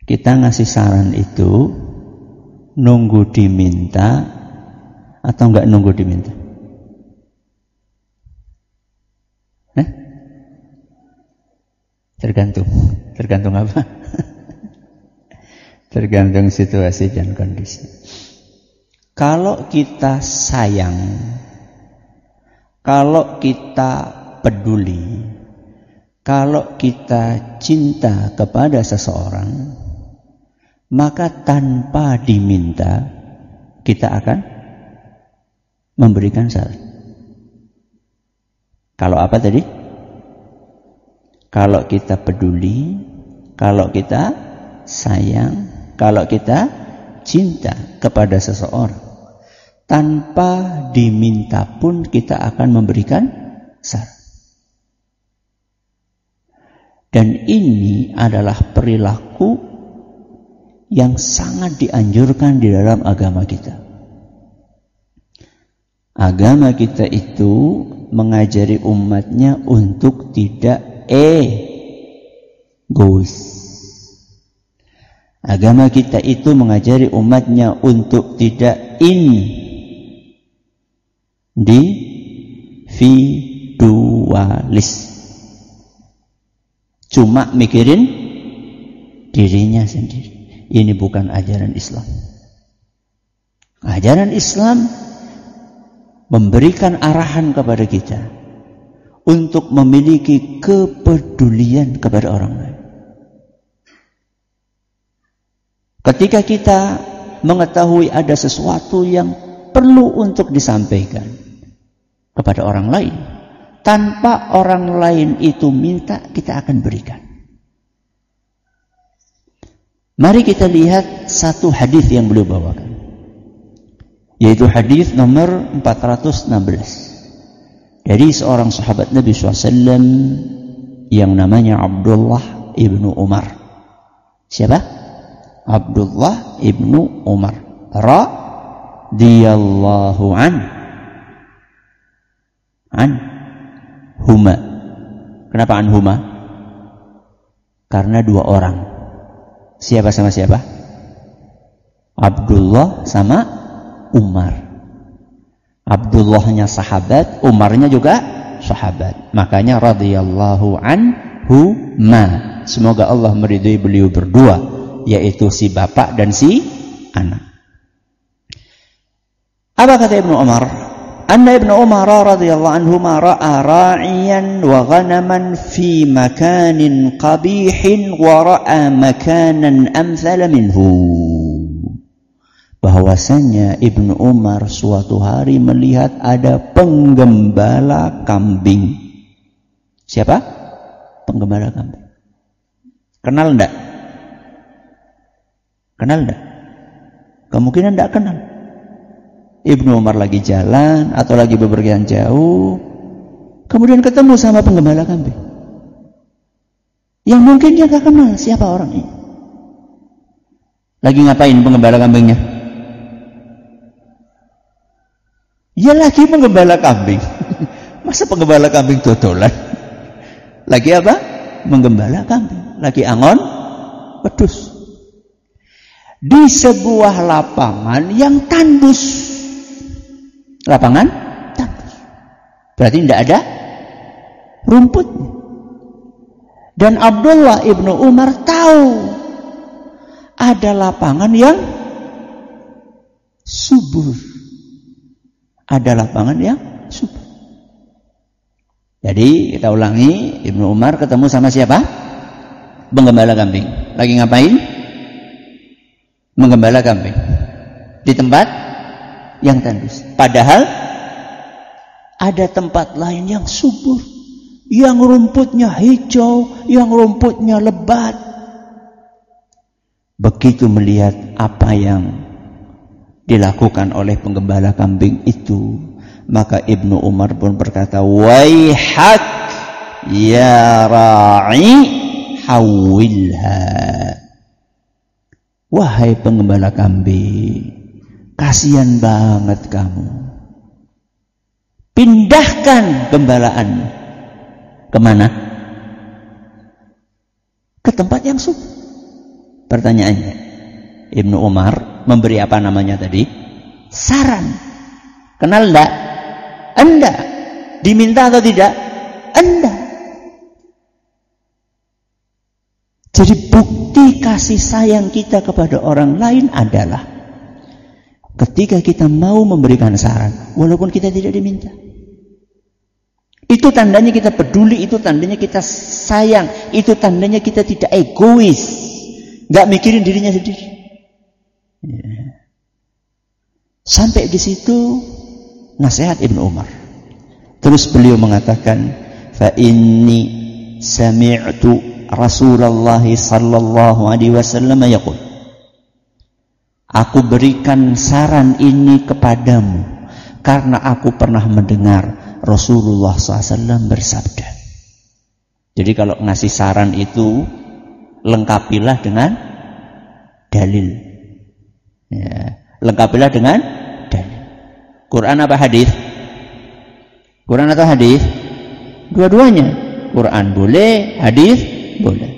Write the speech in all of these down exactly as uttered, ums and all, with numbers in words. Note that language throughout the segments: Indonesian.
Kita ngasih saran itu nunggu diminta atau enggak nunggu diminta? Hah? Tergantung. Tergantung apa? Tergantung situasi dan kondisi. Kalau kita sayang, kalau kita peduli, kalau kita cinta kepada seseorang, maka tanpa diminta kita akan memberikan saran. Kalau apa tadi? Kalau kita peduli, kalau kita sayang, kalau kita cinta kepada seseorang, tanpa diminta pun kita akan memberikan saran. Dan ini adalah perilaku yang sangat dianjurkan di dalam agama kita. Agama kita itu mengajari umatnya untuk tidak egois. Agama kita itu mengajari umatnya untuk tidak individualis. Cuma mikirin dirinya sendiri. Ini bukan ajaran Islam. Ajaran Islam memberikan arahan kepada kita untuk memiliki kepedulian kepada orang lain. Ketika kita mengetahui ada sesuatu yang perlu untuk disampaikan kepada orang lain, tanpa orang lain itu minta, kita akan berikan. Mari kita lihat satu hadis yang beliau bawakan, yaitu hadis nomor empat ratus enam belas dari seorang sahabat Nabi shallallahu alaihi wasallam yang namanya Abdullah ibnu Umar. Siapa? Abdullah ibnu Umar radhiyallahu an an huma. Kenapa an huma? Karena dua orang. Siapa sama siapa? Abdullah sama Umar. Abdullahnya sahabat, Umarnya juga sahabat. Makanya radhiyallahu anhuma. Semoga Allah meridhai beliau berdua, yaitu si bapak dan si anak. Apa kata Ibnu Umar? Anna Ibnu Umar radhiyallahu anhuma ra'a ra'iyan wa ghanaman fi makanin qabihin wa ra'a makanan amthala minhu. Bahwasanya Ibnu Umar suatu hari melihat ada penggembala kambing. Siapa? Penggembala kambing. Kenal enggak? Kenal enggak? Kemungkinan enggak kenal. Ibnu Umar lagi jalan atau lagi bepergian jauh, kemudian ketemu sama penggembala kambing yang mungkin dia gak kenal siapa orang ini. Lagi ngapain penggembala kambingnya? Ya lagi penggembala kambing. Masa penggembala kambing dodolan? Lagi apa? Menggembala kambing. Lagi angon wedhus di sebuah lapangan yang tandus. Lapangan tandus. Berarti tidak ada rumput. Dan Abdullah ibnu Umar tahu ada lapangan yang subur. Ada lapangan yang subur. Jadi kita ulangi, Ibnu Umar ketemu sama siapa? Penggembala kambing. Lagi ngapain? Menggembala kambing di tempat yang tandus. Padahal ada tempat lain yang subur, yang rumputnya hijau, yang rumputnya lebat. Begitu melihat apa yang dilakukan oleh penggembala kambing itu, maka Ibnu Umar pun berkata, "Waihak ya ra'i hawilha." Wahai penggembala kambing, kasihan banget kamu. Pindahkan gembalaan. Kemana? Ke tempat yang subur. Pertanyaannya, Ibnu Umar memberi apa namanya tadi? Saran. Kenal enggak? Enggak. Diminta atau tidak? Enggak. Jadi bukti kasih sayang kita kepada orang lain adalah ketika kita mau memberikan saran, walaupun kita tidak diminta. Itu tandanya kita peduli, itu tandanya kita sayang, itu tandanya kita tidak egois, nggak mikirin dirinya sendiri. Ya. Sampai di situ nasihat Ibnu Umar. Terus beliau mengatakan, fa inni sami'tu Rasulullah sallallahu alaihi wasallam yaqul, aku berikan saran ini kepadamu karena aku pernah mendengar Rasulullah sallallahu alaihi wasallam bersabda. Jadi kalau ngasih saran itu lengkapilah dengan dalil. Ya, lengkapilah dengan dalil. Quran apa hadis? Quran atau hadis? Dua-duanya. Quran boleh, hadis boleh.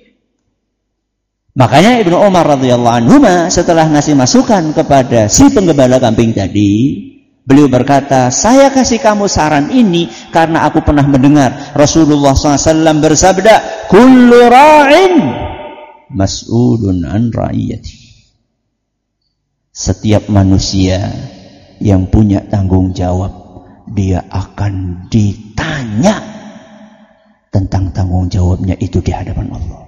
Makanya Ibnu Umar radhiyallahu anhu setelah ngasih masukan kepada si penggembala kambing tadi, beliau berkata, saya kasih kamu saran ini karena aku pernah mendengar Rasulullah shallallahu alaihi wasallam bersabda, kullu ra'in mas'ulun an ra'iyati. Setiap manusia yang punya tanggung jawab, dia akan ditanya tentang tanggung jawabnya itu di hadapan Allah.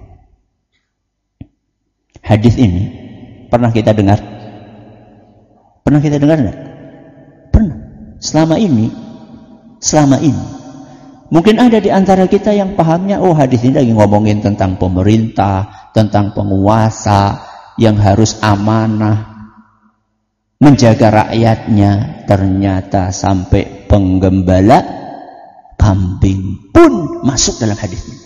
Hadis ini pernah kita dengar? Pernah kita dengar enggak? Pernah. Selama ini, selama ini. Mungkin ada di antara kita yang pahamnya, oh hadis ini lagi ngomongin tentang pemerintah, tentang penguasa yang harus amanah, menjaga rakyatnya. Ternyata sampai penggembala kambing pun masuk dalam hadis ini.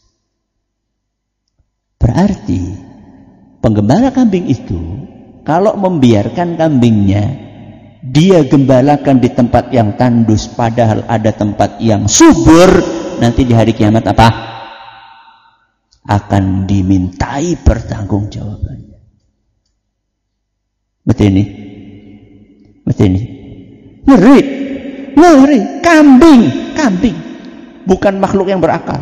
Berarti penggembala kambing itu kalau membiarkan kambingnya dia gembalakan di tempat yang tandus padahal ada tempat yang subur, nanti di hari kiamat apa? Akan dimintai pertanggungjawabannya. Betul ini? Betul ini? Ngeri. Ngeri. Kambing. Kambing. Bukan makhluk yang berakal.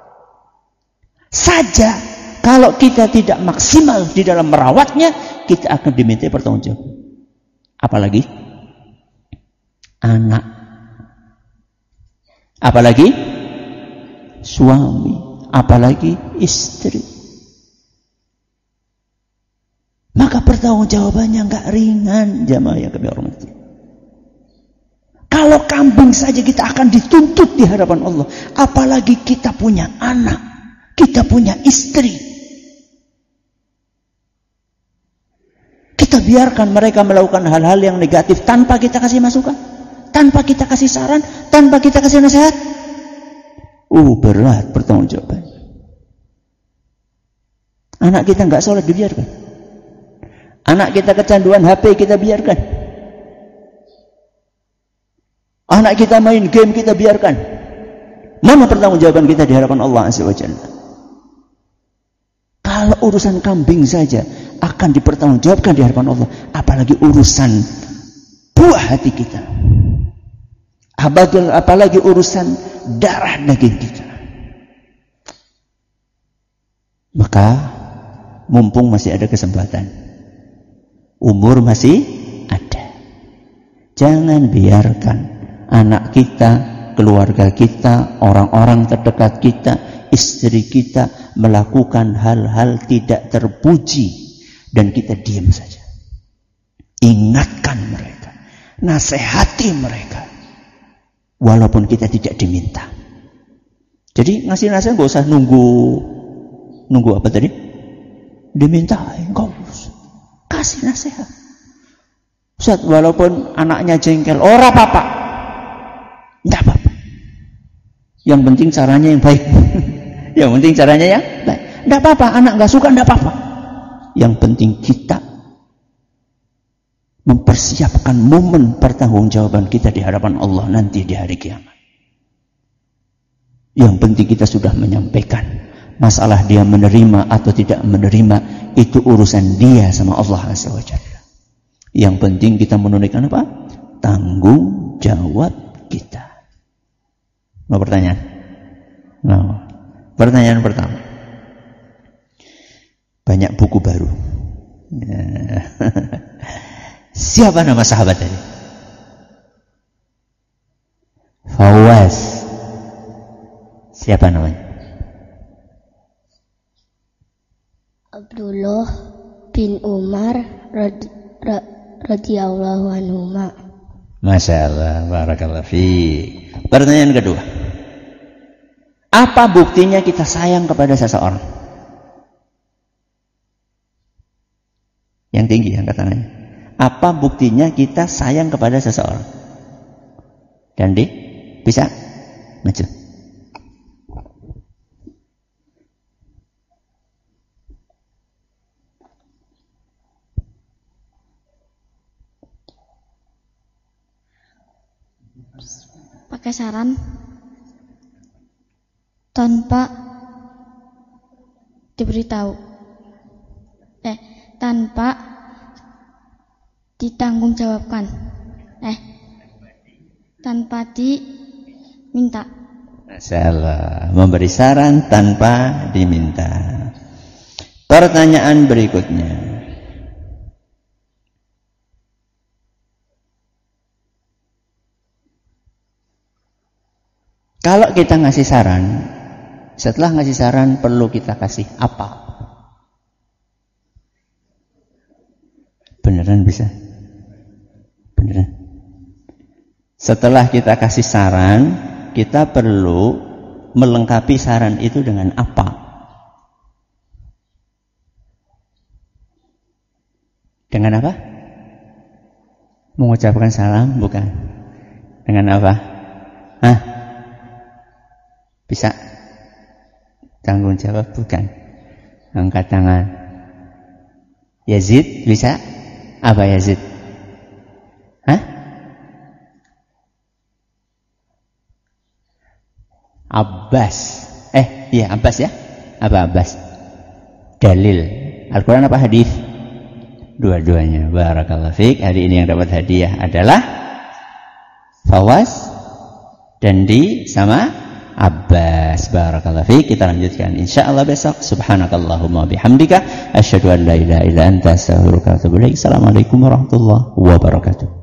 Saja kalau kita tidak maksimal di dalam merawatnya, kita akan dimintai pertanggungjawaban. Apalagi anak. Apalagi suami. Apalagi istri. Maka pertanggungjawabannya enggak ringan, jamaah yang kami hormati. Kalau kambing saja kita akan dituntut di hadapan Allah, apalagi kita punya anak, kita punya istri. Kita biarkan mereka melakukan hal-hal yang negatif tanpa kita kasih masukan, tanpa kita kasih saran, tanpa kita kasih nasihat. Uh, berat pertanggungjawaban. Anak kita enggak sholat, dibiarkan. Anak kita kecanduan H P, kita biarkan. Anak kita main game, kita biarkan. Mana pertanggungjawaban kita di hadapan Allah Azza wa Jalla? Kalau urusan kambing saja akan dipertanggungjawabkan di hadapan Allah, apalagi urusan buah hati kita, apalagi urusan darah daging kita. Maka mumpung masih ada kesempatan, umur masih ada, jangan biarkan anak kita, keluarga kita, orang-orang terdekat kita, istri kita melakukan hal-hal tidak terpuji dan kita diam saja. Ingatkan mereka, nasihati mereka, walaupun kita tidak diminta. Jadi ngasih nasihat gak usah nunggu, nunggu apa tadi? Dimintain, gak usah. Kasih nasihat. Ustaz, walaupun anaknya jengkel, ora apa-apa. Tidak apa-apa. Yang penting caranya yang baik. Yang penting caranya yang baik. Tidak apa-apa. Anak nggak suka, tidak apa-apa. Yang penting kita mempersiapkan momen pertanggungjawaban kita di hadapan Allah nanti di hari kiamat. Yang penting kita sudah menyampaikan Masalah dia menerima atau tidak menerima, itu urusan dia sama Allah Azza wa Jalla. Yang penting kita menunaikan apa? Tanggung jawab kita. Mau pertanyaan? Mau. Pertanyaan pertama. Banyak buku baru. Siapa nama sahabat tadi? Fawaz. Siapa namanya? Abdullah bin Umar rad, ra, radhiyallahu anhuma. Masya Allah, barakallahu fiik. Pertanyaan kedua. Apa buktinya kita sayang kepada seseorang? Yang tinggi angkat tangannya. Apa buktinya kita sayang kepada seseorang? Gandhi, bisa? Maju. Pakai saran tanpa diberitahu, eh tanpa ditanggung jawabkan, eh tanpa diminta. Salah, memberi saran tanpa diminta. Pertanyaan berikutnya. Kalau kita ngasih saran, setelah ngasih saran perlu kita kasih apa? Beneran bisa? Beneran. Setelah kita kasih saran, kita perlu melengkapi saran itu dengan apa? Dengan apa? Mengucapkan salam? Bukan. Dengan apa? Hah? Bisa? Tanggung jawab? Bukan. Angkat tangan. Yazid bisa? Apa Yazid? Hah? Abbas. Eh, iya Abbas ya? Apa Abbas? Dalil. Al-Quran apa hadis? Dua-duanya. Barakallahu fiik. Hari ini yang dapat hadiah adalah Fawaz dan di sama Abbas. Barakallahu fiik. Kita lanjutkan insyaallah besok. Subhanakallahumma bihamdika asyhadu an la ilaha illa anta astaghfiruka wa atubu ilaik. Assalamualaikum warahmatullahi wabarakatuh.